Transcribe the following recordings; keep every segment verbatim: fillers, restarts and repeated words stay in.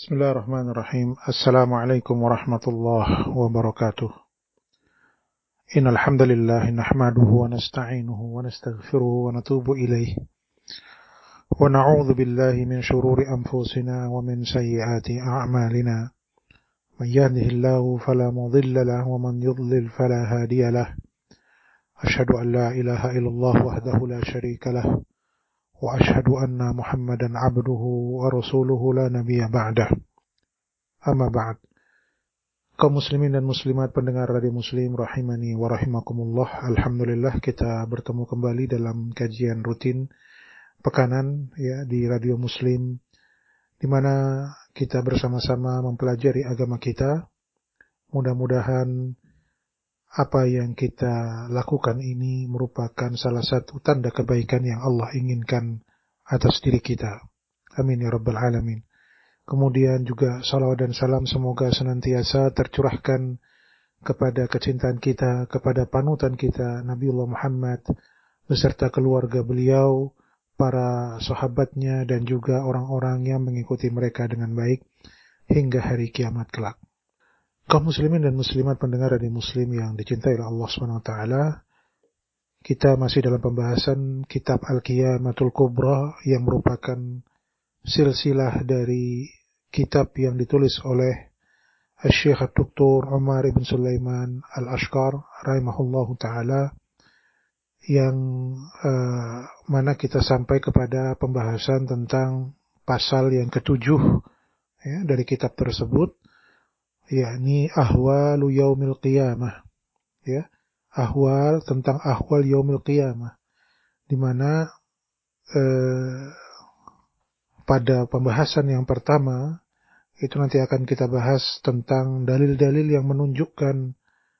Bismillahirrahmanirrahim. Assalamualaikum warahmatullahi wabarakatuh. Innal hamdalillah nahmaduhu wa nasta'inuhu wa nastaghfiruhu wa natubu ilaih. Wa na'udzu billahi min shururi anfusina wa min sayyiati a'malina. May yahdihillahu fala mudilla lahu wa man yudlil fala hadiya lahu. Asyhadu an la ilaha illallah wahdahu la syarika lahu. Wa asyhadu anna Muhammadan abduhu wa rasuluhu la nabiyya ba'dah. Amma ba'd. Kaum muslimin dan muslimat pendengar Radio Muslim rahimani wa rahimakumullah. Alhamdulillah kita bertemu kembali dalam kajian rutin pekanan ya di Radio Muslim, di mana kita bersama-sama mempelajari agama kita. Mudah-mudahan apa yang kita lakukan ini merupakan salah satu tanda kebaikan yang Allah inginkan atas diri kita. Amin ya rabbal alamin. Kemudian juga salawat dan salam semoga senantiasa tercurahkan kepada kecintaan kita, kepada panutan kita Nabiullah Muhammad beserta keluarga beliau, para sahabatnya dan juga orang-orang yang mengikuti mereka dengan baik hingga hari kiamat kelak. Kaum muslimin dan muslimat pendengar Radio Muslim yang dicintai oleh Allah subhanahu wa taala, kita masih dalam pembahasan kitab Al-Qiyamatul Kubra yang merupakan silsilah dari kitab yang ditulis oleh Syekh Doktor Umar ibn Sulaiman Al-Ashqar rahimahullahu taala, yang uh, mana kita sampai kepada pembahasan tentang pasal yang ketujuh ya, dari kitab tersebut, yakni ahwalu yaumil qiyamah, ya, ahwal tentang ahwal yaumil qiyamah, di mana eh, pada pembahasan yang pertama itu nanti akan kita bahas tentang dalil-dalil yang menunjukkan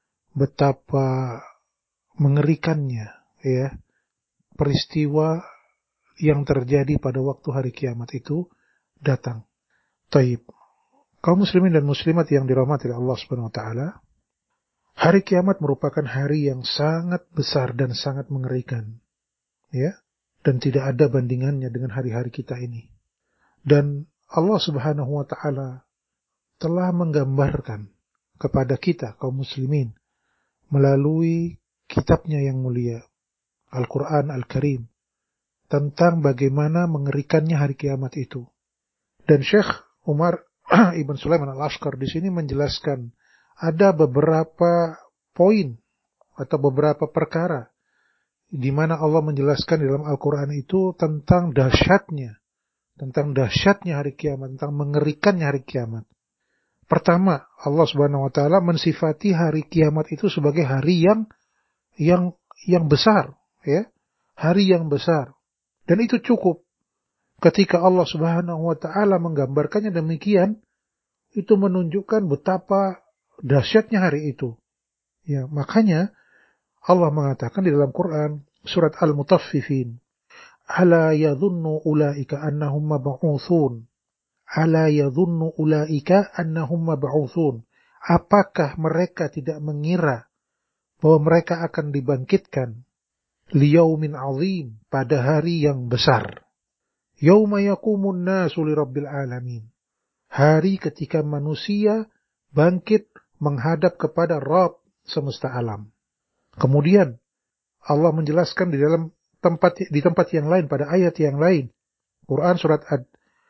betapa mengerikannya ya peristiwa yang terjadi pada waktu hari kiamat itu datang. Taib. Kaum muslimin dan muslimat yang dirahmati oleh Allah Subhanahu wa taala, hari kiamat merupakan hari yang sangat besar dan sangat mengerikan. Ya, dan tidak ada bandingannya dengan hari-hari kita ini. Dan Allah Subhanahu wa taala telah menggambarkan kepada kita kaum muslimin melalui kitabnya yang mulia, Al-Qur'an Al-Karim, tentang bagaimana mengerikannya hari kiamat itu. Dan Syekh Umar Ibn Sulaiman Al-Ashqar di sini menjelaskan ada beberapa poin atau beberapa perkara di mana Allah menjelaskan di dalam Al-Quran itu tentang dahsyatnya, tentang dahsyatnya hari kiamat, tentang mengerikannya hari kiamat. Pertama, Allah Subhanahu wa taala mensifati hari kiamat itu sebagai hari yang yang yang besar, ya. Hari yang besar. Dan itu cukup. Ketika Allah Subhanahu wa taala menggambarkannya demikian, itu menunjukkan betapa dahsyatnya hari itu. Ya, makanya Allah mengatakan di dalam Quran surat Al-Mutaffifin, "Ala yadhunnu ulaika annahum mab'utsun." Ala yadhunnu ulaika annahum mab'utsun. Apakah mereka tidak mengira bahwa mereka akan dibangkitkan liyaumin azim, pada hari yang besar. Yauma yaqumun nasu lirabbil alamin. Hari ketika manusia bangkit menghadap kepada Rabb semesta alam. Kemudian Allah menjelaskan di dalam tempat di tempat yang lain, pada ayat yang lain, Quran surat Ad,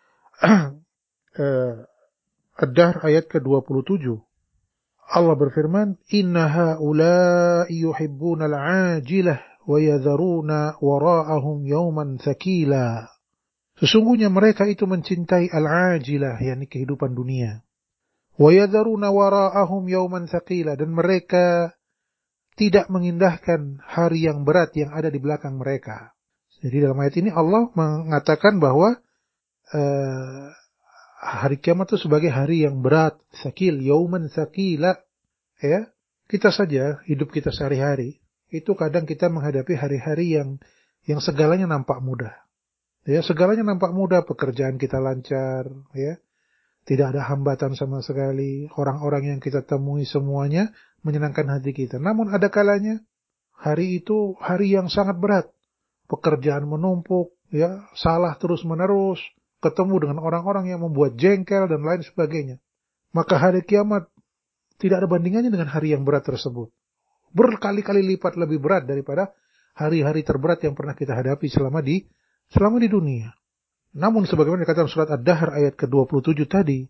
Ad-Dahr ayat ke dua puluh tujuh. Allah berfirman, "Inna haula'i yuhibbuna al-'ajilah wa yadharuna wara'ahum yawman thaqila." Sesungguhnya mereka itu mencintai al-ajilah, yakni kehidupan dunia. Wa yadharuna wara'ahum yawman thaqila, dan mereka tidak mengindahkan hari yang berat yang ada di belakang mereka. Jadi dalam ayat ini Allah mengatakan bahwa uh, hari kiamat itu sebagai hari yang berat, thaqil, yawman thaqila. Ya, kita saja hidup kita sehari-hari itu kadang kita menghadapi hari-hari yang yang segalanya nampak mudah. Ya, segalanya nampak mudah, pekerjaan kita lancar, ya. Tidak ada hambatan sama sekali. Orang-orang yang kita temui semuanya menyenangkan hati kita. Namun ada kalanya hari itu hari yang sangat berat. Pekerjaan menumpuk, ya, salah terus-menerus, ketemu dengan orang-orang yang membuat jengkel dan lain sebagainya. Maka hari kiamat tidak ada bandingannya dengan hari yang berat tersebut. Berkali-kali lipat lebih berat daripada hari-hari terberat yang pernah kita hadapi selama di selama di dunia. Namun sebagaimana dikatakan surat Ad-Dahr ayat ke dua puluh tujuh tadi,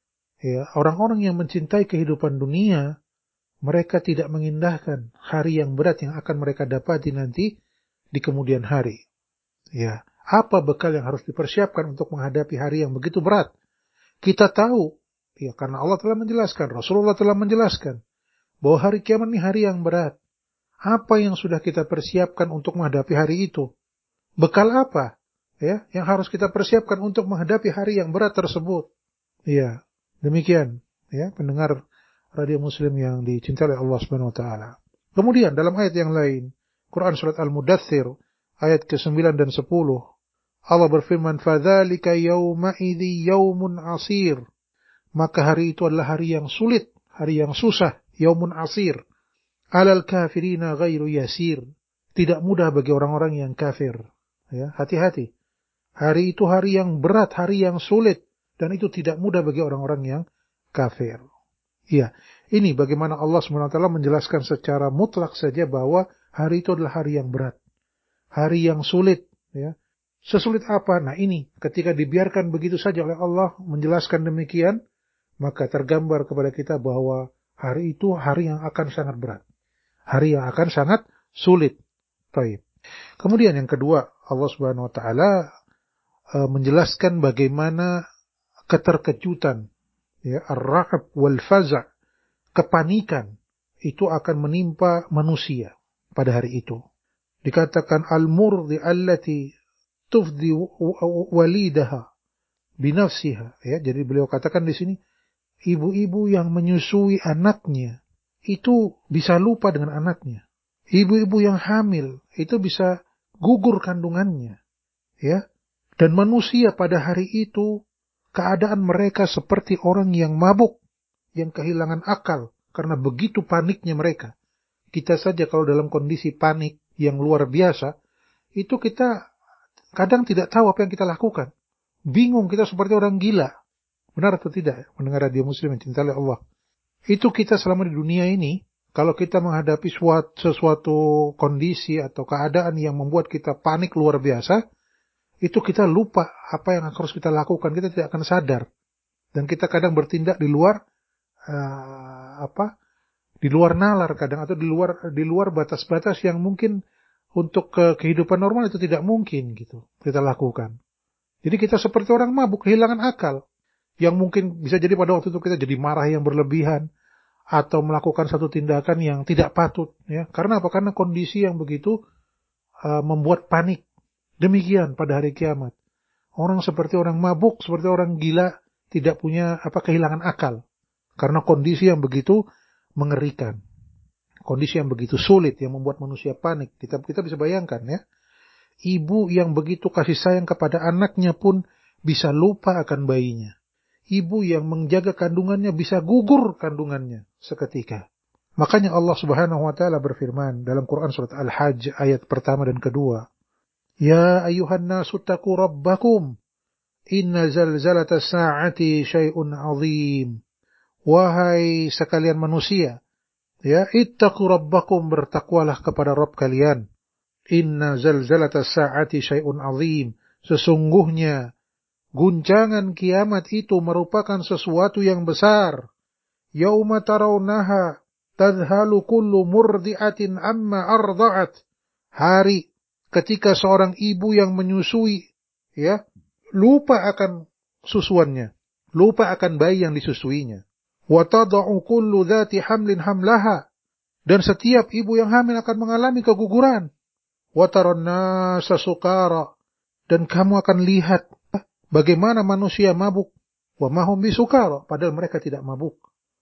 ya, orang-orang yang mencintai kehidupan dunia, mereka tidak mengindahkan hari yang berat yang akan mereka dapati nanti di kemudian hari. Ya, apa bekal yang harus dipersiapkan untuk menghadapi hari yang begitu berat? Kita tahu, ya, karena Allah telah menjelaskan, Rasulullah telah menjelaskan bahwa hari kiamat ini hari yang berat. Apa yang sudah kita persiapkan untuk menghadapi hari itu? Bekal apa, ya, yang harus kita persiapkan untuk menghadapi hari yang berat tersebut? Ya, demikian, ya, pendengar radio Muslim yang dicintai oleh Allah Subhanahu wa taala. Kemudian dalam ayat yang lain, Quran surat Al-Mudaththir ayat ke sembilan dan sepuluh, Allah berfirman, "Fadzalika yauma'idzi yaumun 'asir." Maka hari itu adalah hari yang sulit, hari yang susah, yaumun 'asir. "Alal kafirina ghairu yasir." Tidak mudah bagi orang-orang yang kafir. Ya, hati-hati. Hari itu hari yang berat, hari yang sulit, dan itu tidak mudah bagi orang-orang yang kafir. Iya, ini bagaimana Allah subhanahu wa taala menjelaskan secara mutlak saja bahwa hari itu adalah hari yang berat, hari yang sulit, ya. Sesulit apa? Nah, ini ketika dibiarkan begitu saja oleh Allah menjelaskan demikian, maka tergambar kepada kita bahwa hari itu hari yang akan sangat berat, hari yang akan sangat sulit. Baik. Kemudian yang kedua, Allah Subhanahu wa taala uh, menjelaskan bagaimana keterkejutan, ya, ar-ra'b wal faza', kepanikan itu akan menimpa manusia pada hari itu. Dikatakan al-murdi allati tufdi walidaha binafsiha, ya. Jadi beliau katakan di sini, ibu-ibu yang menyusui anaknya itu bisa lupa dengan anaknya. Ibu-ibu yang hamil itu bisa gugur kandungannya, ya. Dan manusia pada hari itu keadaan mereka seperti orang yang mabuk, yang kehilangan akal karena begitu paniknya mereka. Kita saja kalau dalam kondisi panik yang luar biasa, itu kita kadang tidak tahu apa yang kita lakukan. Bingung, kita seperti orang gila. Benar atau tidak? Mendengar radio Muslim yang cintai Allah. Itu kita selama di dunia ini, kalau kita menghadapi suatu, sesuatu kondisi atau keadaan yang membuat kita panik luar biasa, itu kita lupa apa yang harus kita lakukan. Kita tidak akan sadar. Dan kita kadang bertindak di luar uh, apa? Di luar nalar kadang, atau di luar di luar batas-batas yang mungkin untuk ke kehidupan normal itu tidak mungkin gitu kita lakukan. Jadi kita seperti orang mabuk, kehilangan akal. Yang mungkin bisa jadi pada waktu itu kita jadi marah yang berlebihan atau melakukan satu tindakan yang tidak patut, ya. Karena apa? Karena kondisi yang begitu uh, membuat panik. Demikian pada hari kiamat. Orang seperti orang mabuk, seperti orang gila, tidak punya apa kehilangan akal. Karena kondisi yang begitu mengerikan. Kondisi yang begitu sulit yang membuat manusia panik. Kita kita bisa bayangkan, ya. Ibu yang begitu kasih sayang kepada anaknya pun bisa lupa akan bayinya. Ibu yang menjaga kandungannya bisa gugur kandungannya seketika. Makanya Allah Subhanahu wa taala berfirman dalam Quran surat Al-Hajj ayat pertama dan kedua. Ya ayuhan nasu taqu rabbakum inna zalzalata sa'ati syai'un 'azim. Wahai sekalian manusia, ya, ittaqu rabbakum, bertakwalah kepada Rabb kalian. Inna zalzalata sa'ati syai'un 'azim. Sesungguhnya guncangan kiamat itu merupakan sesuatu yang besar. Yauma tarawnaha tadhalu kullu murdi'atin amma arda'at. Hari ketika seorang ibu yang menyusui, ya, lupa akan susuannya, lupa akan bayi yang disusuinya. Wa tada'u kullu dhati hamlin hamlaha. Dan setiap ibu yang hamil akan mengalami keguguran. Wa taran nasa sukara. Dan kamu akan lihat bagaimana manusia mabuk. Wa mahum bisukara, padahal mereka tidak mabuk.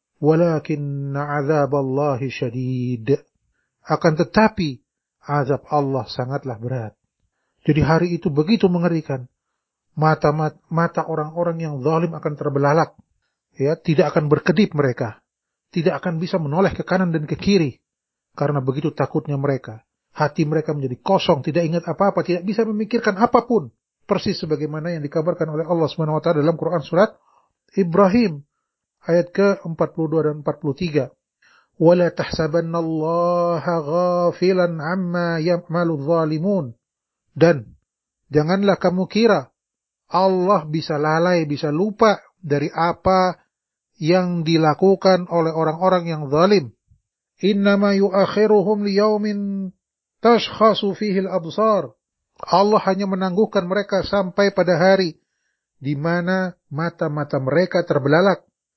Walakinna azaballahi syadid. Akan tetapi azab Allah sangatlah berat. Jadi hari itu begitu mengerikan. Mata mata, mata orang-orang yang zalim akan terbelalak. Ya, tidak akan berkedip mereka. Tidak akan bisa menoleh ke kanan dan ke kiri. Karena begitu takutnya mereka. Hati mereka menjadi kosong, tidak ingat apa-apa, tidak bisa memikirkan apapun. persis sebagaimana yang dikabarkan oleh Allah Subhanahu wa taala dalam Quran surat Ibrahim ayat ke empat puluh dua dan empat puluh tiga. Wala tahsabannallaha ghafilan amma ya'malu dhalimun. Dan janganlah kamu kira Allah bisa lalai, bisa lupa dari apa yang dilakukan oleh orang-orang yang zalim. Innama yuakhiruhum liyaumin tashkhasu fihi al-absar. Allah hanya menangguhkan mereka sampai pada hari di mana mata-mata mereka terbelalak.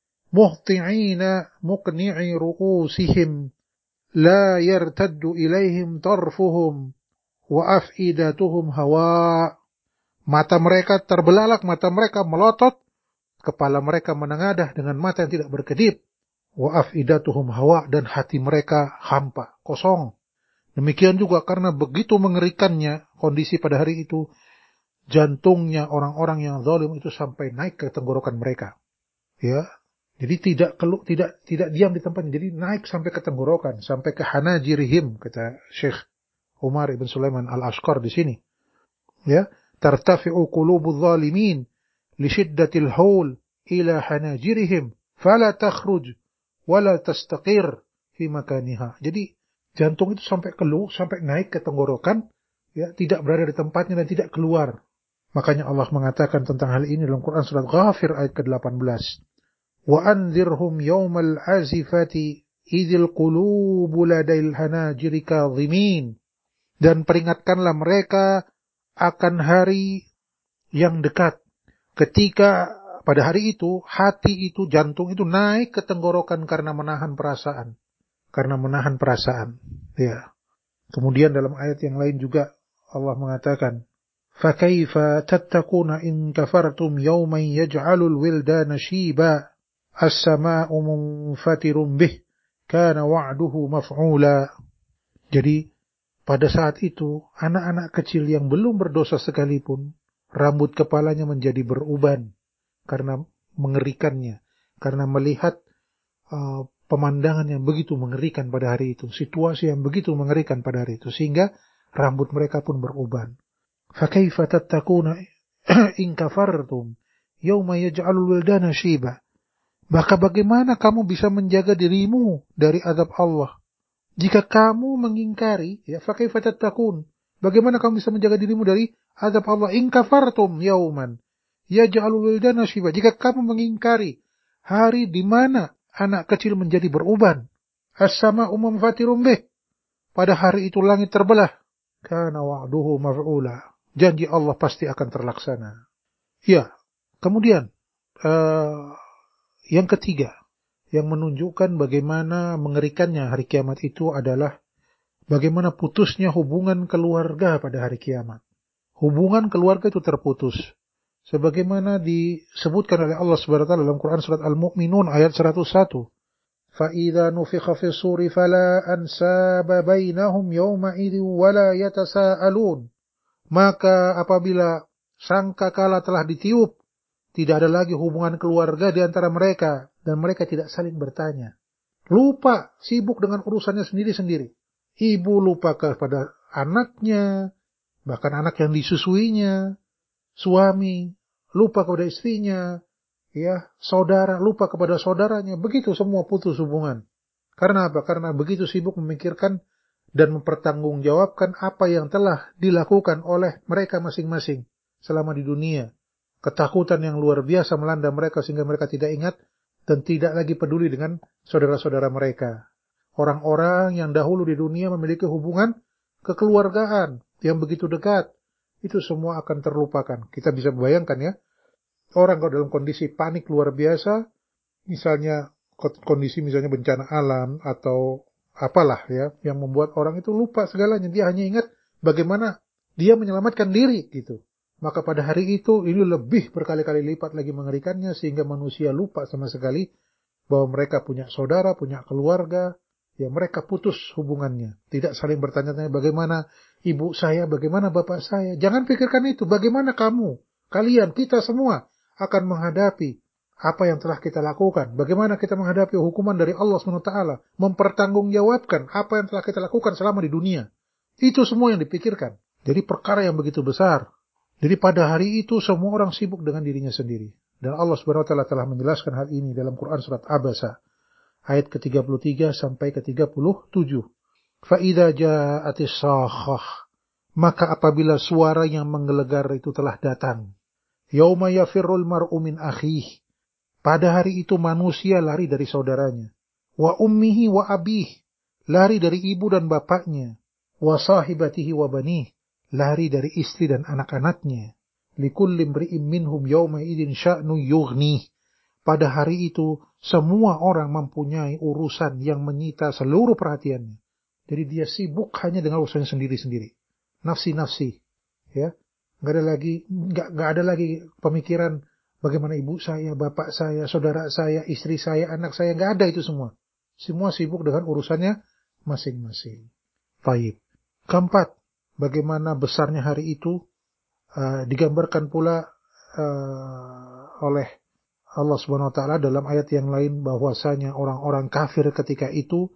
Muhti'ina muqni'i ru'usihim la yartaddu ilaihim tarfuhum wa af'idatuhum hawa. Mata mereka terbelalak, mata mereka melotot, kepala mereka menengadah dengan mata yang tidak berkedip. Wa af'idatuhum hawa, dan hati mereka hampa, kosong. Demikian juga karena begitu mengerikannya kondisi pada hari itu, jantungnya orang-orang yang zalim itu sampai naik ke tenggorokan mereka. Ya, jadi tidak kelu, tidak tidak diam di tempatnya, jadi naik sampai ke tenggorokan, sampai ke hanajirihim, kata Syekh Umar ibn Sulaiman al-Ashqar di sini. Ya, tartafi'u qulubudz zalimin li shiddatil haul ila hanajirihim fala takhruj wala tastaqir fi makaniha. Jadi jantung itu sampai keluh, sampai naik ke tenggorokan, ya, tidak berada di tempatnya dan tidak keluar. Makanya Allah mengatakan tentang hal ini dalam Quran surat Ghafir ayat ke delapan belas. Wa anzirhum yawmal azifati idzil qulubu ladail hanajiri kadhimin. Dan peringatkanlah mereka akan hari yang dekat, ketika pada hari itu hati itu, jantung itu naik ke tenggorokan karena menahan perasaan, karena menahan perasaan. Ya. Kemudian dalam ayat yang lain juga Allah mengatakan, "Fakaifa tattaquna in kafartum yawman yaj'alul wildana shiba as-samaa'u munfatirun bih kana wa'duhu maf'ula." Jadi pada saat itu, anak-anak kecil yang belum berdosa sekalipun, rambut kepalanya menjadi beruban karena mengerikannya, karena melihat uh, pemandangan yang begitu mengerikan pada hari itu, situasi yang begitu mengerikan pada hari itu, sehingga rambut mereka pun beruban. Fakaifa tattaquna in kafartum yawma yaj'alul wildana shiba. Maka bagaimana kamu bisa menjaga dirimu dari azab Allah jika kamu mengingkari, ya, fakaifa tattaqun, bagaimana kamu bisa menjaga dirimu dari azab Allah in kafartum yauman yaj'alul wildana shiba, jika kamu mengingkari hari di mana anak kecil menjadi beruban, as-sama'u munfatirun bih, pada hari itu langit terbelah, kana wa'duhu maf'ula, janji Allah pasti akan terlaksana. Ya, kemudian uh, yang ketiga yang menunjukkan bagaimana mengerikannya hari kiamat itu adalah bagaimana putusnya hubungan keluarga pada hari kiamat. Hubungan keluarga itu terputus. Sebagaimana disebutkan oleh Allah Subhanahu wa taala dalam Quran surat Al-Mu'minun ayat seratus satu. فَإِذَا نُفِخَ فِي الصُّورِ فَلَا أَنْسَابَ بَيْنَهُمْ يَوْمَئِذٍ وَلَا يَتَسَاءَلُونَ. Maka apabila sangkakala telah ditiup, tidak ada lagi hubungan keluarga di antara mereka, dan mereka tidak saling bertanya. Lupa, sibuk dengan urusannya sendiri-sendiri. Ibu lupa kepada anaknya, bahkan anak yang disusuinya. Suami lupa kepada istrinya, ya, saudara lupa kepada saudaranya. Begitu semua putus hubungan. Karena apa? Karena begitu sibuk memikirkan dan mempertanggungjawabkan apa yang telah dilakukan oleh mereka masing-masing selama di dunia. Ketakutan yang luar biasa melanda mereka sehingga mereka tidak ingat dan tidak lagi peduli dengan saudara-saudara mereka. Orang-orang yang dahulu di dunia memiliki hubungan kekeluargaan yang begitu dekat, itu semua akan terlupakan. Kita bisa bayangkan, ya, orang kalau dalam kondisi panik luar biasa, misalnya kondisi misalnya bencana alam atau apalah, ya, yang membuat orang itu lupa segalanya. Dia hanya ingat bagaimana dia menyelamatkan diri gitu. Maka pada hari itu ini lebih berkali-kali lipat lagi mengerikannya, sehingga manusia lupa sama sekali bahwa mereka punya saudara, punya keluarga, ya, mereka putus hubungannya. Tidak saling bertanya-tanya bagaimana ibu saya, bagaimana bapak saya. Jangan pikirkan itu. Bagaimana kamu, kalian, kita semua akan menghadapi apa yang telah kita lakukan. Bagaimana kita menghadapi hukuman dari Allah subhanahu wa taala. Mempertanggungjawabkan apa yang telah kita lakukan selama di dunia. Itu semua yang dipikirkan. Jadi perkara yang begitu besar. Jadi pada hari itu semua orang sibuk dengan dirinya sendiri. Dan Allah Subhanahu wa taala telah menjelaskan hal ini dalam Quran surat Abasa ayat ke tiga puluh tiga sampai ke tiga puluh tujuh. Fa idza ja'atis sakhah, maka apabila suara yang menggelegar itu telah datang, yauma yafirrul mar'u min akhihi, pada hari itu manusia lari dari saudaranya, wa ummihi wa abih, lari dari ibu dan bapaknya, wa sahibatihi wa banih, lari dari istri dan anak-anaknya. Likulli imri'in minhum yawma idzin sya'nu yughnih. Pada hari itu semua orang mempunyai urusan yang menyita seluruh perhatiannya. Jadi dia sibuk hanya dengan urusannya sendiri-sendiri. Nafsi-nafsi, ya. Enggak ada lagi enggak enggak ada lagi pemikiran bagaimana ibu saya, bapak saya, saudara saya, istri saya, anak saya, enggak ada itu semua. Semua sibuk dengan urusannya masing-masing. Baik. Keempat, bagaimana besarnya hari itu uh, digambarkan pula uh, oleh Allah Subhanahu wa taala dalam ayat yang lain bahwasanya orang-orang kafir ketika itu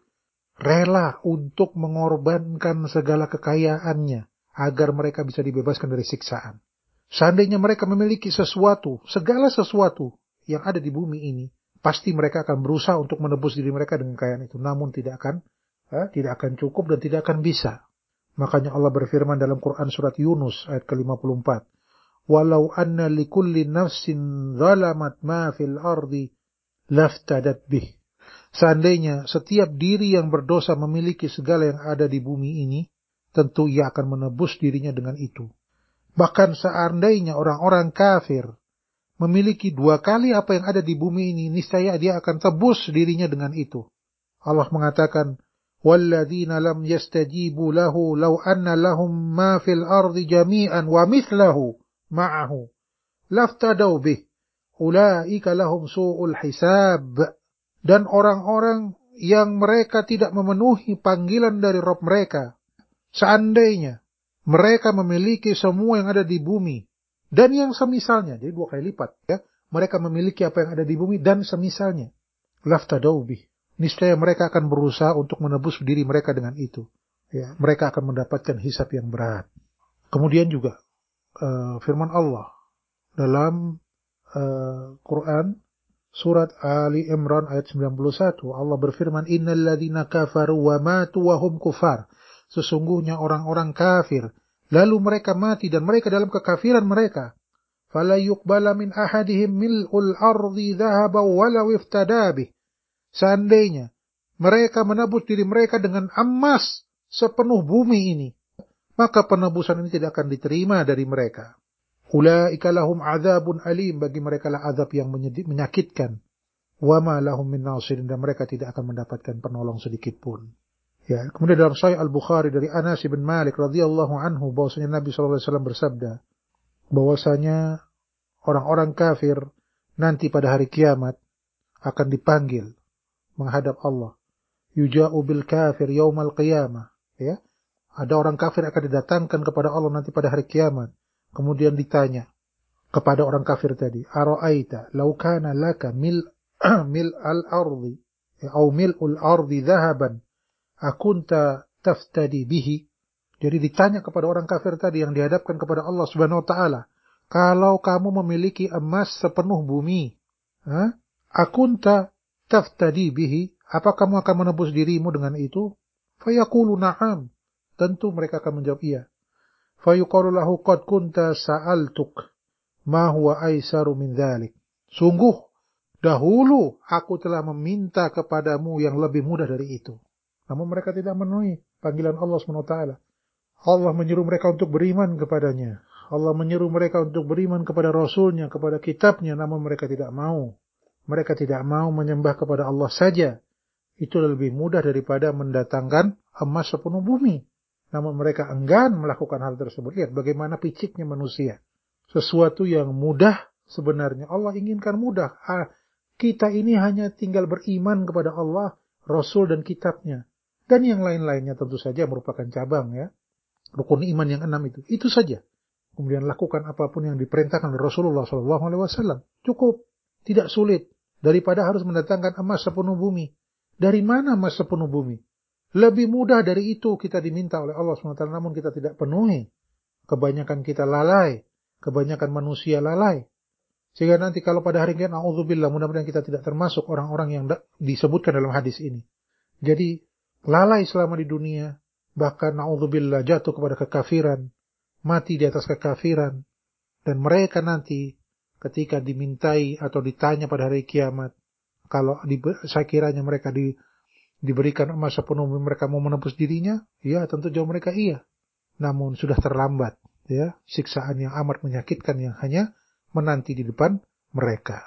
rela untuk mengorbankan segala kekayaannya agar mereka bisa dibebaskan dari siksaan. Seandainya mereka memiliki sesuatu, segala sesuatu yang ada di bumi ini, pasti mereka akan berusaha untuk menebus diri mereka dengan kekayaan itu. Namun tidak akan, eh, tidak akan cukup dan tidak akan bisa. Makanya Allah berfirman dalam Quran surat Yunus ayat ke lima puluh empat. Walau anna likulli nafsin zalamat ma fil ardi laftadat bih. Seandainya setiap diri yang berdosa memiliki segala yang ada di bumi ini, tentu ia akan menebus dirinya dengan itu. Bahkan seandainya orang-orang kafir memiliki dua kali apa yang ada di bumi ini, niscaya dia akan tebus dirinya dengan itu. Allah mengatakan, وَالَّذِينَ لَمْ يَسْتَجِيبُوا لَهُ لَوْ أَنَّ لَهُمْ مَا فِي الْأَرْضِ جَمِيعًا وَمِثْلَهُ مَعَهُ لَافْتَدَوْا بِهِ أُولَئِكَ لَهُمْ سُوءُ الْحِسَابِ. Dan orang-orang yang mereka tidak memenuhi panggilan dari Rabb mereka, seandainya mereka memiliki semua yang ada di bumi dan yang semisalnya, jadi dua kali lipat ya, mereka memiliki apa yang ada di bumi dan semisalnya, laftadau bih, niscaya mereka akan berusaha untuk menebus diri mereka dengan itu, ya, mereka akan mendapatkan hisab yang berat. Kemudian juga uh, firman Allah dalam uh, Quran surat Ali Imran ayat sembilan puluh satu, Allah berfirman, innal ladzina kafaru wa matu wa hum kufar. Sesungguhnya orang-orang kafir lalu mereka mati dan mereka dalam kekafiran mereka, fala yuqbala min ahadihim mil'ul ardi dhahaban walau iftada bih. Seandainya mereka menebus diri mereka dengan emas sepenuh bumi ini, maka penebusan ini tidak akan diterima dari mereka. Ulaika lahum adzabun alim, bagi mereka lah azab yang menyakitkan. Wa ma lahum min nasirin, dan mereka tidak akan mendapatkan penolong sedikit pun. Ya, kemudian dalam Sahih Al-Bukhari dari Anas bin Malik radhiyallahu anhu bahwasanya Nabi sallallahu alaihi wasallam bersabda bahwasanya orang-orang kafir nanti pada hari kiamat akan dipanggil menghadap Allah. Yuja'u bil kafir yaumal qiyamah, ya. Ada orang kafir akan didatangkan kepada Allah nanti pada hari kiamat. Kemudian ditanya kepada orang kafir tadi, ara'aita law kana laka mil mil al-ardi atau mil'ul ardi dhahaban akunta taftadi bihi. Jadi ditanya kepada orang kafir tadi yang dihadapkan kepada Allah Subhanahu wa taala, kalau kamu memiliki emas sepenuh bumi, ha? Akunta taftadi bihi, apa kamu akan menebus dirimu dengan itu? Fayaqulu na'am, tentu mereka akan menjawab iya. Fayuqalu lahu qad kunta sa'altuk ma huwa aisaru min dzalik. Sungguh dahulu aku telah meminta kepadamu yang lebih mudah dari itu. Namun mereka tidak memenuhi panggilan Allah subhanahu wa taala. Allah menyuruh mereka untuk beriman kepadanya. Allah menyuruh mereka untuk beriman kepada Rasulnya, kepada kitabnya, namun mereka tidak mau. Mereka tidak mau menyembah kepada Allah saja. Itu lebih mudah daripada mendatangkan emas sepenuh bumi. Namun mereka enggan melakukan hal tersebut. Lihat bagaimana piciknya manusia. Sesuatu yang mudah sebenarnya Allah inginkan mudah. Ah, kita ini hanya tinggal beriman kepada Allah, Rasul dan kitabnya. Dan yang lain-lainnya tentu saja merupakan cabang ya. Rukun iman yang enam itu. Itu saja. Kemudian lakukan apapun yang diperintahkan oleh Rasulullah shallallahu alaihi wasallam. Cukup. Tidak sulit. Daripada harus mendatangkan emas sepenuh bumi. Dari mana emas sepenuh bumi? Lebih mudah dari itu kita diminta oleh Allah subhanahu wa taala, namun kita tidak penuhi. Kebanyakan kita lalai. kebanyakan manusia lalai. Sehingga nanti kalau pada hari kiamat, na'udzubillah, mudah-mudahan kita tidak termasuk orang-orang yang disebutkan dalam hadis ini. Jadi, lalai selama di dunia, bahkan na'udzubillah jatuh kepada kekafiran, mati di atas kekafiran, dan mereka nanti ketika dimintai atau ditanya pada hari kiamat, kalau di, saya kiranya mereka di, diberikan masa penuh mereka mau menebus dirinya, ya tentu jawab mereka iya. Namun sudah terlambat, ya, siksaan yang amat menyakitkan yang hanya menanti di depan mereka.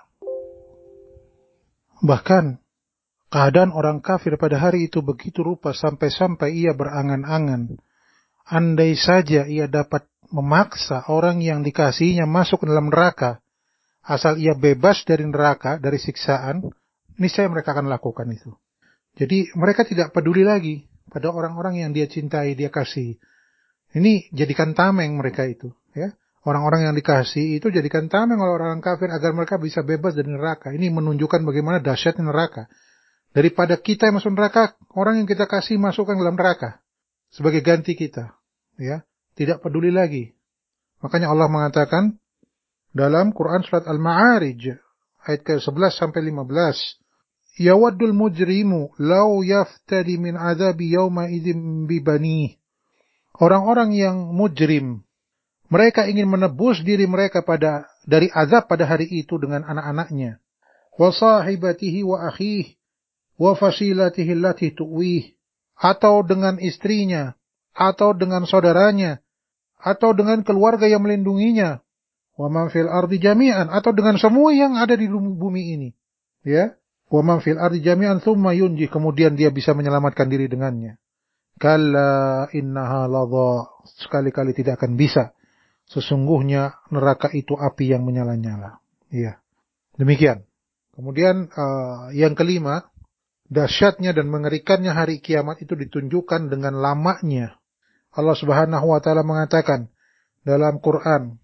Bahkan keadaan orang kafir pada hari itu begitu rupa sampai-sampai ia berangan-angan, andai saja ia dapat memaksa orang yang dikasihinya masuk ke dalam neraka, asal ia bebas dari neraka, dari siksaan, niscaya mereka akan lakukan itu. Jadi mereka tidak peduli lagi pada orang-orang yang dia cintai, dia kasih. Ini jadikan tameng mereka itu, ya. Orang-orang yang dikasih itu jadikan tameng oleh orang kafir agar mereka bisa bebas dari neraka. Ini menunjukkan bagaimana dahsyatnya neraka. Daripada kita yang masuk neraka, orang yang kita kasih masukkan dalam neraka sebagai ganti kita, ya. Tidak peduli lagi. Makanya Allah mengatakan dalam Quran surat Al-Ma'arij ayat ke sebelas sampai lima belas, yawaddul mujrimu law yaftadi min adzabi yawma idzin bibani. Orang-orang yang mujrim, mereka ingin menebus diri mereka pada dari azab pada hari itu dengan anak-anaknya. Wa sahibatihi wa akhihi wa fasilatihi allati tuwih, atau dengan istrinya, atau dengan saudaranya, atau dengan keluarga yang melindunginya. Wa man fil ardi jami'an, atau dengan semua yang ada di bumi ini. Ya, wa man fil ardi jami'an thumma yunji, kemudian dia bisa menyelamatkan diri dengannya. Kalla innaha ladha, sekali-kali tidak akan bisa. Sesungguhnya neraka itu api yang menyala-nyala. Iya. Demikian. Kemudian uh, yang kelima, dahsyatnya dan mengerikannya hari kiamat itu ditunjukkan dengan lamanya. Allah Subhanahu wa taala mengatakan dalam Quran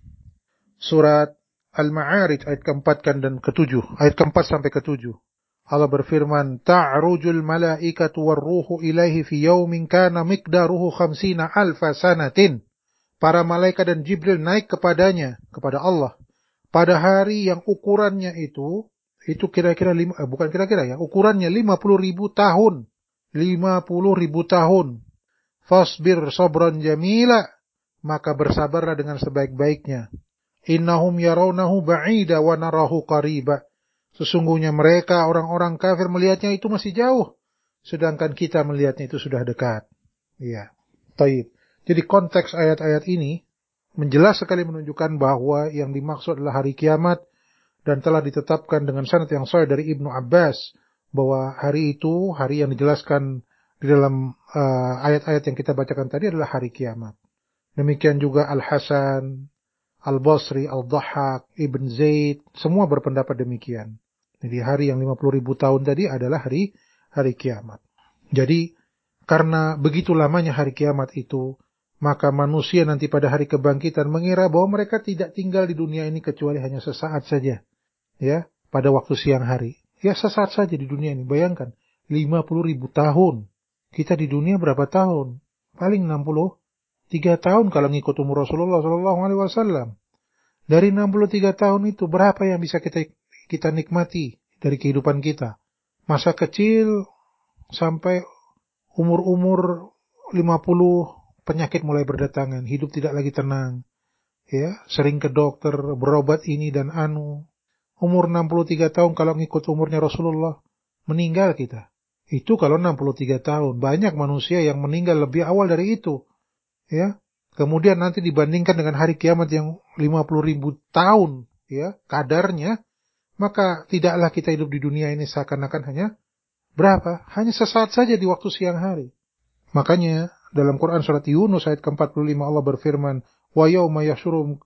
surat Al-Ma'arij ayat keempat dan ketujuh, ayat keempat sampai ketujuh. Allah berfirman, ta'rujul malaikatu warruhu ilaihi fi yaumin kana miqdaruhu khamsina alfa sanatin. Para malaikat dan Jibril naik kepadanya, kepada Allah, pada hari yang ukurannya itu, itu kira-kira, lima, eh, bukan kira-kira ya, ukurannya lima puluh ribu tahun. lima puluh ribu tahun. Fasbir sabran jamila, maka bersabarlah dengan sebaik-baiknya. Innahum yarawnahu ba'ida wa narahu qariba. Sesungguhnya mereka, orang-orang kafir, melihatnya itu masih jauh, sedangkan kita melihatnya itu sudah dekat. Iya. Taib. Jadi konteks ayat-ayat ini menjelas sekali menunjukkan bahwa yang dimaksud adalah hari kiamat, dan telah ditetapkan dengan sanad yang sahih dari Ibnu Abbas bahwa hari itu, hari yang dijelaskan di dalam uh, ayat-ayat yang kita bacakan tadi adalah hari kiamat. Demikian juga Al-Hasan, Al-Basri, Al-Dhahhak, Ibn Zaid, semua berpendapat demikian. Jadi hari yang lima puluh ribu tahun tadi adalah hari hari kiamat. Jadi karena begitu lamanya hari kiamat itu, maka manusia nanti pada hari kebangkitan mengira bahwa mereka tidak tinggal di dunia ini kecuali hanya sesaat saja. Ya, pada waktu siang hari. Ya, sesaat saja di dunia ini. Bayangkan, lima puluh ribu tahun. Kita di dunia berapa tahun? Paling enam puluh tiga tahun kalau ngikut umur Rasulullah shallallahu alaihi wasallam. Dari enam puluh tiga tahun itu berapa yang bisa kita kita nikmati dari kehidupan kita? Masa kecil sampai umur-umur lima puluh, penyakit mulai berdatangan, hidup tidak lagi tenang. Ya, sering ke dokter, berobat ini dan anu. Umur enam puluh tiga tahun kalau ngikut umurnya Rasulullah, meninggal kita. Itu kalau enam puluh tiga tahun. Banyak manusia yang meninggal lebih awal dari itu. Ya. Kemudian nanti dibandingkan dengan hari kiamat yang lima puluh ribu tahun, ya, kadarnya, maka tidaklah kita hidup di dunia ini seakan-akan hanya berapa? Hanya sesaat saja di waktu siang hari. Makanya dalam Quran surat Yunus ayat ke empat puluh lima Allah berfirman, wa yauma yahsyurum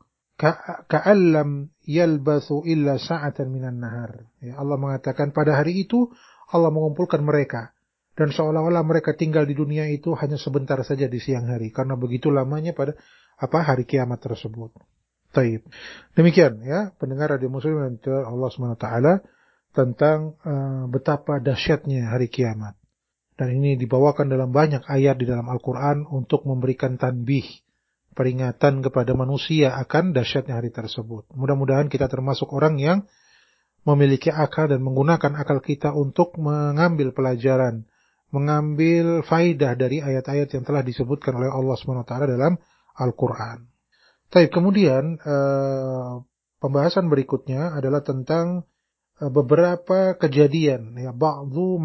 ka'allam yalbathu illa sa'atan minan nahar. Ya, Allah mengatakan pada hari itu Allah mengumpulkan mereka, dan seolah-olah mereka tinggal di dunia itu hanya sebentar saja di siang hari, karena begitu lamanya pada apa hari kiamat tersebut. Taib. Demikian ya pendengar radio Muslim dan Allah Subhanahu wa taala tentang uh, betapa dahsyatnya hari kiamat. Dan ini dibawakan dalam banyak ayat di dalam Al-Quran untuk memberikan tanbih, peringatan kepada manusia akan dahsyatnya hari tersebut. Mudah-mudahan kita termasuk orang yang memiliki akal dan menggunakan akal kita untuk mengambil pelajaran, mengambil faidah dari ayat-ayat yang telah disebutkan oleh Allah subhanahu wa taala dalam Al-Quran. Baik, kemudian eh, pembahasan berikutnya adalah tentang eh, beberapa kejadian, ya, ba'dhu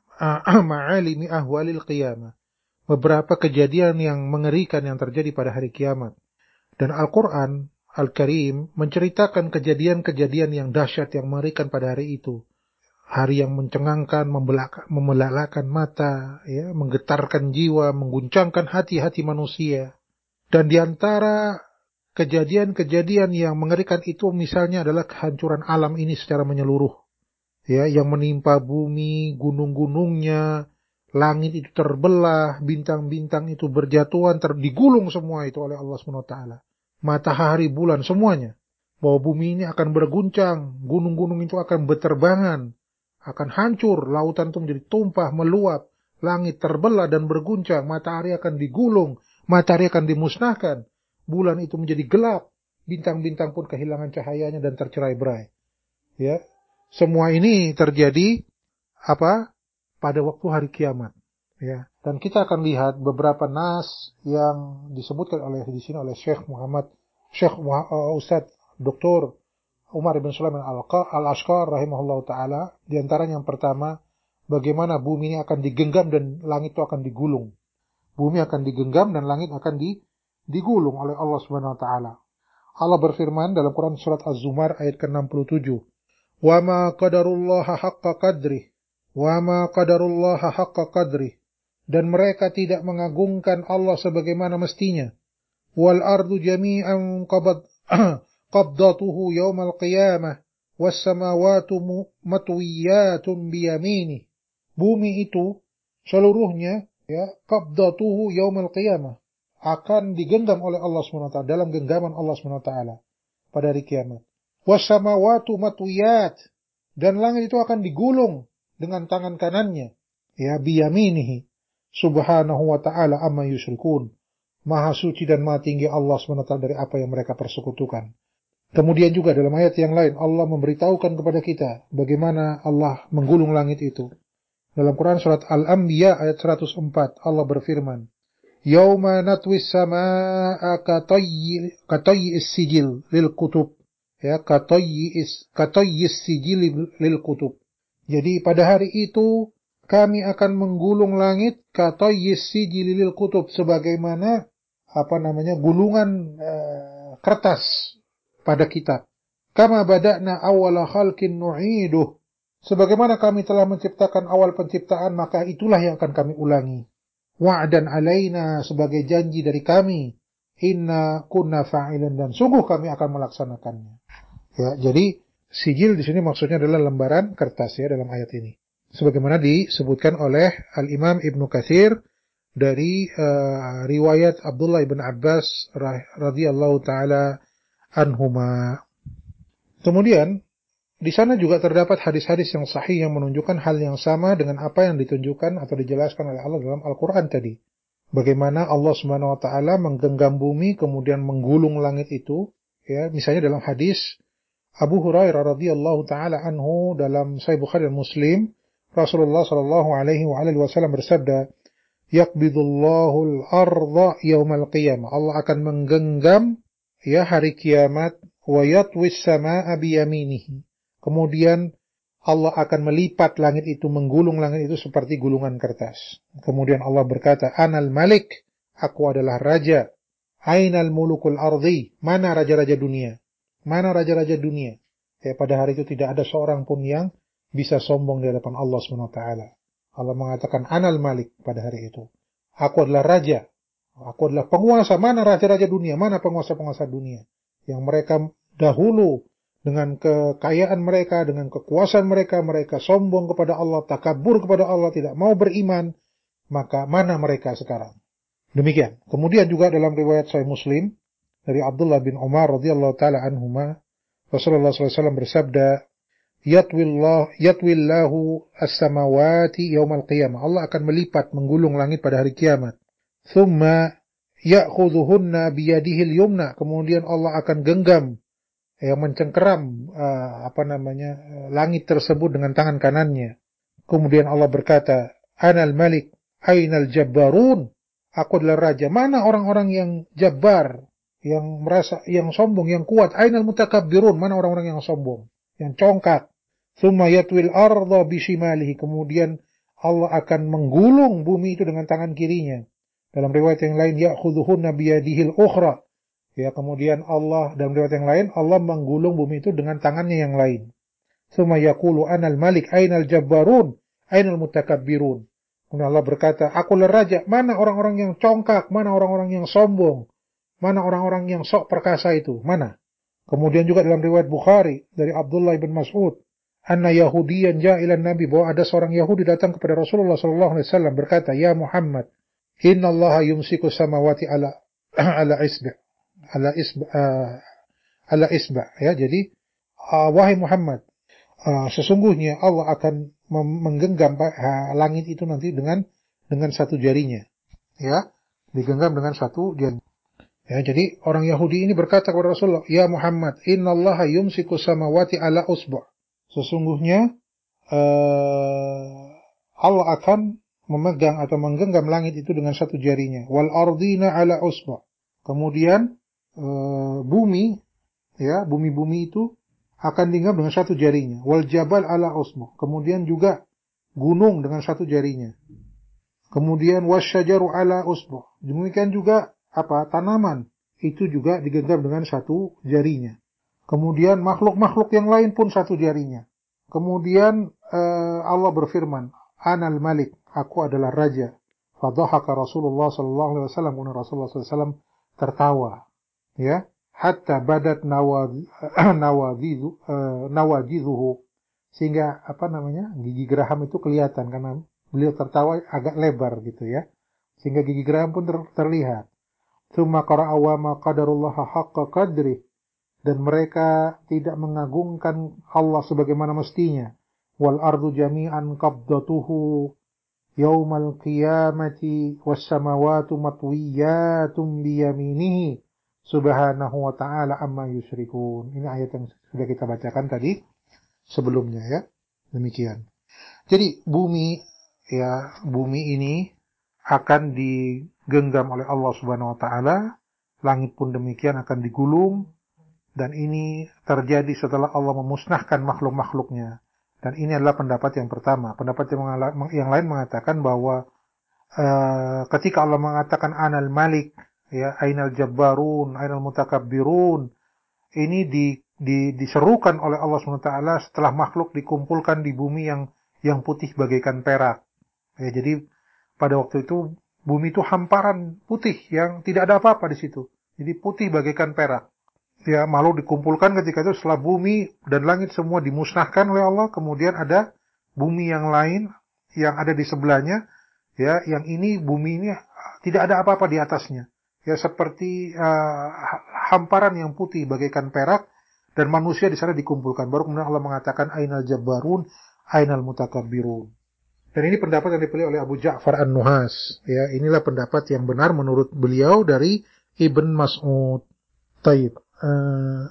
ma'alimi ahwalil qiyamah. Beberapa kejadian yang mengerikan yang terjadi pada hari kiamat. Dan Al-Quran Al-Karim menceritakan kejadian-kejadian yang dahsyat yang mengerikan pada hari itu. Hari yang mencengangkan, membelalakan mata, ya, menggetarkan jiwa, mengguncangkan hati-hati manusia. Dan di antara kejadian-kejadian yang mengerikan itu misalnya adalah kehancuran alam ini secara menyeluruh. Ya, yang menimpa bumi, gunung-gunungnya, langit itu terbelah, bintang-bintang itu berjatuhan, terdigulung semua itu oleh Allah subhanahu wa taala. Matahari, bulan, semuanya. Bahwa bumi ini akan berguncang, gunung-gunung itu akan berterbangan, akan hancur, lautan itu menjadi tumpah, meluap, langit terbelah dan berguncang, matahari akan digulung, matahari akan dimusnahkan, bulan itu menjadi gelap, bintang-bintang pun kehilangan cahayanya dan tercerai-berai. Ya, semua ini terjadi apa? Pada waktu hari kiamat. Ya, dan kita akan lihat beberapa nas yang disebutkan oleh di sini oleh Syekh Muhammad, Syekh uh, Ustaz Doktor Umar bin Sulaiman Al-Ashqar rahimahullah taala. Di antaranya yang pertama, bagaimana bumi ini akan digenggam dan langit itu akan digulung. Bumi akan digenggam dan langit akan di, digulung oleh Allah Subhanahu wa taala. Allah berfirman dalam Quran surat Az-Zumar ayat ke enam puluh tujuh. Wa ma qadarullaha haqqa qadrih. Wa ma qadarullaha haqqa qadrih. Dan mereka tidak mengagungkan Allah sebagaimana mestinya. Wal ardu jami'an qabad qabdatuhu yawmal qiyamah was samawati matwiyatun biyaminih. Bumi itu seluruhnya, ya, qabdatuhu yawmal qiyamah, akan digenggam oleh Allah subhanahu wa taala, dalam genggaman Allah subhanahu wa taala pada hari kiamat. Was samawati matwiyat, dan langit itu akan digulung dengan tangan kanannya, ya, biyaminihi. Subhanahu wa ta'ala amma yusyrikun. Maha suci dan maha tinggi Allah subhanahu wa taala dari apa yang mereka persekutukan. Kemudian juga dalam ayat yang lain Allah memberitahukan kepada kita bagaimana Allah menggulung langit itu. Dalam Quran surat Al-Anbiya ayat seratus empat Allah berfirman, Yauma natwis samaa'a katayyi katayyi'is sijil lil kutub. Ya, katayyi'is katayyi'is sijil lil kutub. Jadi pada hari itu kami akan menggulung langit katayyis sijil lil kutub, sebagaimana apa namanya gulungan uh, kertas pada kitab. Kama bada'na awwala khalqin nu'iduh. Sebagaimana kami telah menciptakan awal penciptaan, maka itulah yang akan kami ulangi. Wa'dan alaina, sebagai janji dari kami. Inna kunna fa'ilan, dan sungguh kami akan melaksanakannya. Ya, jadi sijil di sini maksudnya adalah lembaran kertas, ya, dalam ayat ini. Sebagaimana disebutkan oleh Al-Imam Ibnu Katsir dari uh, riwayat Abdullah bin Abbas radhiyallahu taala anhuma. Kemudian di sana juga terdapat hadis-hadis yang sahih yang menunjukkan hal yang sama dengan apa yang ditunjukkan atau dijelaskan oleh Allah dalam Al-Qur'an tadi. Bagaimana Allah Subhanahu wa taala menggenggam bumi kemudian menggulung langit itu, ya, misalnya dalam hadis Abu Hurairah radhiyallahu taala anhu dalam Sahih Bukhari dan Muslim, Rasulullah sallallahu alaihi wa alihi wasallam bersabda, "Yaqbidullahu al-ardha yaumal qiyamah." Allah akan menggenggam, ya, hari kiamat, wa yatwis samaa'a biyaminihi. Kemudian Allah akan melipat langit itu, menggulung langit itu seperti gulungan kertas. Kemudian Allah berkata, "Anal Malik, aku adalah raja. Ainal mulukul ardi, mana raja-raja dunia? Mana raja-raja dunia?" Ya, pada hari itu tidak ada seorang pun yang bisa sombong di hadapan Allah subhanahu wa taala. Allah mengatakan Anal Malik pada hari itu. Aku adalah raja. Aku adalah penguasa. Mana raja-raja dunia? Mana penguasa-penguasa dunia? Yang mereka dahulu dengan kekayaan mereka, dengan kekuasaan mereka, mereka sombong kepada Allah, takabur kepada Allah, tidak mau beriman. Maka mana mereka sekarang? Demikian. Kemudian juga dalam riwayat Sahih Muslim dari Abdullah bin Umar radhiyallahu taala anhuma, Rasulullah sallallahu alaihi wasallam bersabda, Yatwillah, yatwillahu as-samawati yaumal qiyamah. Allah akan melipat, menggulung langit pada hari kiamat. Thumma ya'khudhuhunna biyadihil yumna, kemudian Allah akan genggam, yang mencengkeram uh, apa namanya uh, langit tersebut dengan tangan kanannya. Kemudian Allah berkata, Anal Malik, Ainal Jabbarun, aku adalah raja. Mana orang-orang yang jabbar, yang merasa, yang sombong, yang kuat? Ainal Mutakabbirun, mana orang-orang yang sombong, yang congkak? Tsumma yatwil arda bishimalihi, kemudian Allah akan menggulung bumi itu dengan tangan kirinya. Dalam riwayat yang lain, ya'khudhuhunna biyadihil ukhra. Ya, kemudian Allah, dalam riwayat yang lain, Allah menggulung bumi itu dengan tangannya yang lain. Tsumma yaqulu anal malik, ainal jabbarun, ainal mutakabbirun. Kemudian Allah berkata, akulah raja, mana orang-orang yang congkak, mana orang-orang yang sombong, mana orang-orang yang sok perkasa itu, mana? Kemudian juga dalam riwayat Bukhari, dari Abdullah bin Mas'ud, anna Yahudiyan ja'ilan Nabi, bahwa ada seorang Yahudi datang kepada Rasulullah sallallahu alaihi wasallam berkata, ya Muhammad, inna Allah yumsiku samawati ala ala isbi' ala isba uh, ala isba ya, jadi uh, wahai Muhammad, uh, sesungguhnya Allah akan menggenggam uh, langit itu nanti dengan dengan satu jarinya, ya, digenggam dengan satu jari. Ya, jadi orang Yahudi ini berkata kepada Rasulullah, ya Muhammad, innallaha yumsiku samawati ala usbu', sesungguhnya uh, Allah akan memegang atau menggenggam langit itu dengan satu jarinya, wal ardina ala usbu', kemudian Uh, bumi, ya, bumi-bumi itu akan digenggam dengan satu jarinya. Wal jabal ala usbu, kemudian juga gunung dengan satu jarinya. Kemudian wasyajaru ala usbu, demikian juga apa, tanaman itu juga digenggam dengan satu jarinya. Kemudian makhluk-makhluk yang lain pun satu jarinya. Kemudian uh, Allah berfirman, Anal Malik, aku adalah raja. Fadhahaka Rasulullah sallallahu alaihi wasallam, Rasulullah sallallahu alaihi wasallam tertawa. Ya, hatta badat nawadhidu uh, nawadhiduhu, sehingga apa namanya, gigi geraham itu kelihatan karena beliau tertawa agak lebar gitu ya, sehingga gigi geraham pun ter, terlihat. Tsumma qara'a wa ma qadarullaha haqqa qadri, dan mereka tidak mengagungkan Allah sebagaimana mestinya. Wal ardu jami'an qabdatuhu yaumal qiyamati was samawati matwiyatum biyaminihi subhanahu wa ta'ala amma yusyrikun. Ini ayat yang sudah kita bacakan tadi sebelumnya, ya. Demikian. Jadi bumi, ya, bumi ini akan digenggam oleh Allah Subhanahu wa taala, langit pun demikian akan digulung, dan ini terjadi setelah Allah memusnahkan makhluk-makhluknya. Dan ini adalah pendapat yang pertama. Pendapat yang, yang lain mengatakan bahwa uh, ketika Allah mengatakan Anal Malik, ya, Ainal Jabbarun, Ainal Mutakabbirun, ini di, di, diserukan oleh Allah subhanahu wa taala setelah makhluk dikumpulkan di bumi yang yang putih bagaikan perak. Ya, jadi pada waktu itu bumi itu hamparan putih yang tidak ada apa-apa di situ. Jadi putih bagaikan perak. Ya, makhluk dikumpulkan ketika itu setelah bumi dan langit semua dimusnahkan oleh Allah, kemudian ada bumi yang lain yang ada di sebelahnya, ya, yang ini bumi ini tidak ada apa-apa di atasnya. Ya, seperti uh, hamparan yang putih bagaikan perak, dan manusia di sana dikumpulkan. Baru kemudian Allah mengatakan Ainal Jabbarun, Ainal Mutakabbirun. Dan ini pendapat yang dipilih oleh Abu Ja'far An-Nuhas. Ya, inilah pendapat yang benar menurut beliau dari Ibn Mas'ud. Taib. Uh,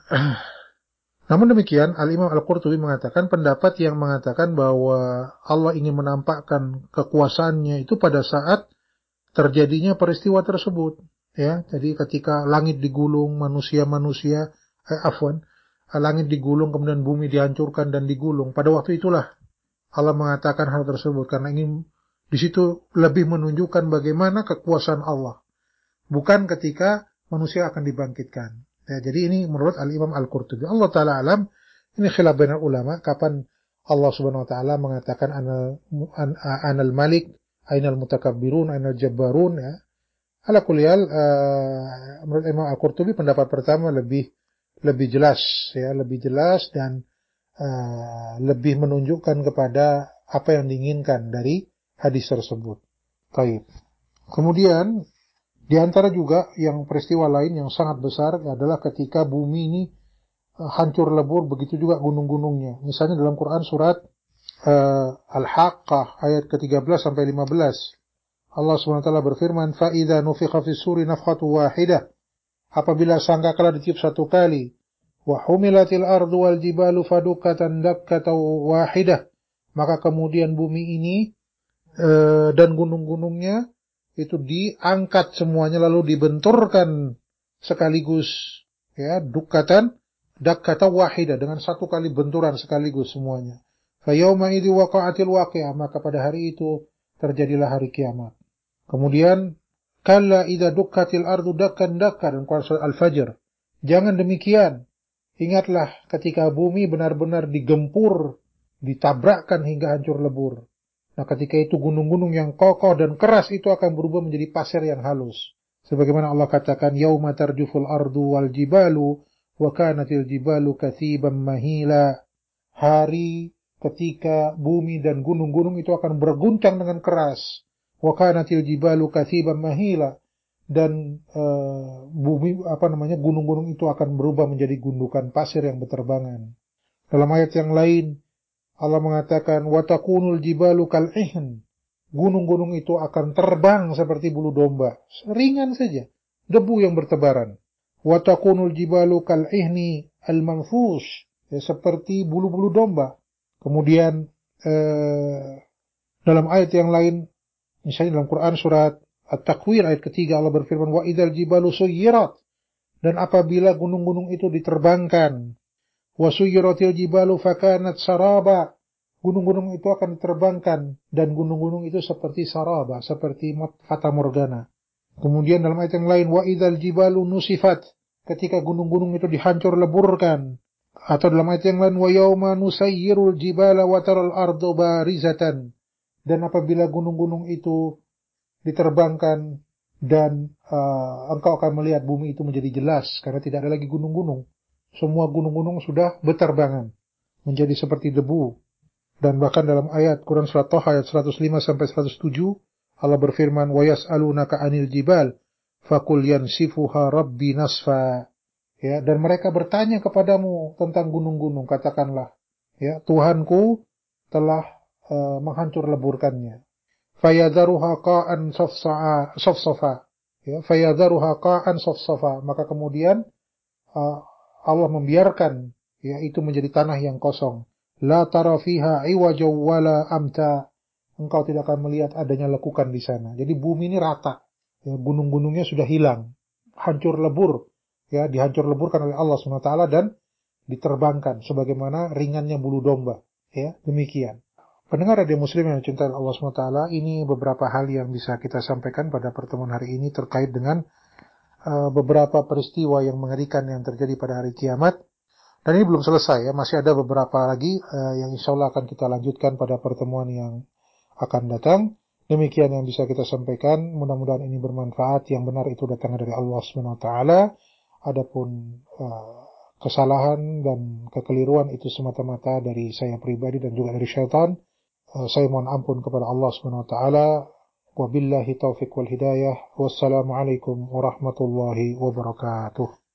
namun demikian, Al-Imam Al-Qurtubi mengatakan pendapat yang mengatakan bahwa Allah ingin menampakkan kekuasaannya itu pada saat terjadinya peristiwa tersebut. Ya, jadi ketika langit digulung, manusia-manusia, eh, afwan, langit digulung, kemudian bumi dihancurkan dan digulung. Pada waktu itulah Allah mengatakan hal tersebut karena ingin di situ lebih menunjukkan bagaimana kekuasaan Allah, bukan ketika manusia akan dibangkitkan. Ya, jadi ini menurut Al-Imam Al-Qurtubi. Allah Ta'ala alam, ini khilaf bainal ulama, kapan Allah Subhanahu Wa Ta'ala mengatakan Anal, an, anal Malik, Ainal Mutakabbirun, Ainal Jabbarun, ya. Ala kulial, uh, menurut Imam Al-Qurtubi pendapat pertama lebih lebih jelas, ya, lebih jelas dan uh, lebih menunjukkan kepada apa yang diinginkan dari hadis tersebut. Baik. Kemudian di antara juga yang peristiwa lain yang sangat besar adalah ketika bumi ini uh, hancur lebur, begitu juga gunung-gunungnya. Misalnya dalam Quran surat uh, Al-Haqqah ayat ke tiga belas sampai lima belas. Allah subhanahu wa taala berfirman, "Fa idza nufikha fis suri nafkhatu wahidah." Apabila sangkakala ditiup satu kali, wa humilatil ardu wal jibalu fadukkatan dakkatan wahidah, maka kemudian bumi ini e, dan gunung-gunungnya itu diangkat semuanya lalu dibenturkan sekaligus, ya, dukkatan dakkatan wahidah, dengan satu kali benturan sekaligus semuanya. Fa yauma idzi waqa'atil waqi'ah, maka pada hari itu terjadilah hari kiamat. Kemudian kalla idza dukkatil ardu dakkan dakkan, Quran surat Al-Fajr. Jangan demikian. Ingatlah ketika bumi benar-benar digempur, ditabrakkan hingga hancur lebur. Nah, ketika itu gunung-gunung yang kokoh dan keras itu akan berubah menjadi pasir yang halus. Sebagaimana Allah katakan, yauma tarjuful ardu wal jibalu wa kanatil jibalu katsiban mahila. Hari ketika bumi dan gunung-gunung itu akan berguncang dengan keras. Wa kanatil jibalu katsiban mahila, dan uh, bumi apa namanya gunung-gunung itu akan berubah menjadi gundukan pasir yang berterbangan. Dalam ayat yang lain Allah mengatakan wa takunul jibalu kal'ihn, gunung-gunung itu akan terbang seperti bulu domba, ringan saja, debu yang bertebaran. Wa takunul jibalu kal'ihni al-manfush, ya, seperti bulu-bulu domba. Kemudian uh, dalam ayat yang lain, misalnya dalam Quran surat At-Takwir ayat ketiga, Allah berfirman, wa idzal jibalu suyirat, dan apabila gunung-gunung itu diterbangkan, wa suyiratil jibalu fakanat saraba, gunung-gunung itu akan diterbangkan dan gunung-gunung itu seperti saraba, seperti fata morgana. Kemudian dalam ayat yang lain, wa idzal jibalu nusifat, ketika gunung-gunung itu dihancur leburkan. Atau dalam ayat yang lain, wa yauma nusayyirul jibala wa taral ardu barizatan, dan apabila gunung-gunung itu diterbangkan dan uh, engkau akan melihat bumi itu menjadi jelas karena tidak ada lagi gunung-gunung. Semua gunung-gunung sudah berterbangan menjadi seperti debu. Dan bahkan dalam ayat Quran surat Thaha ayat seratus lima sampai seratus tujuh Allah berfirman, wa yas'alunaka 'anil jibal faqul yansifuha rabbi nasfa. Ya, dan mereka bertanya kepadamu tentang gunung-gunung, katakanlah, ya, Tuhanku telah uh, menghancur leburkannya. Fayadharuha qa'an safsa'a safsafa, ya, fayadharuha qa'an safsafa, maka kemudian uh, Allah membiarkan, ya, itu menjadi tanah yang kosong. La tara fiha iwajaw wala amta, engkau tidak akan melihat adanya lekukan di sana. Jadi bumi ini rata, ya, gunung-gunungnya sudah hilang, hancur lebur, ya, dihancur leburkan oleh Allah subhanahu wa taala dan diterbangkan sebagaimana ringannya bulu domba, ya, demikian. Pendengar radio muslim yang dicintai Allah subhanahu wa taala, ini beberapa hal yang bisa kita sampaikan pada pertemuan hari ini terkait dengan uh, beberapa peristiwa yang mengerikan yang terjadi pada hari kiamat. Dan ini belum selesai, ya, masih ada beberapa lagi uh, yang insya Allah akan kita lanjutkan pada pertemuan yang akan datang. Demikian yang bisa kita sampaikan, mudah-mudahan ini bermanfaat. Yang benar itu datangnya dari Allah subhanahu wa taala. Adapun uh, kesalahan dan kekeliruan itu semata-mata dari saya pribadi dan juga dari syaitan. Saya mohon ampun kepada Allah subhanahu wa taala. Wabillahi taufiq wal hidayah. Wassalamualaikum warahmatullahi wabarakatuh.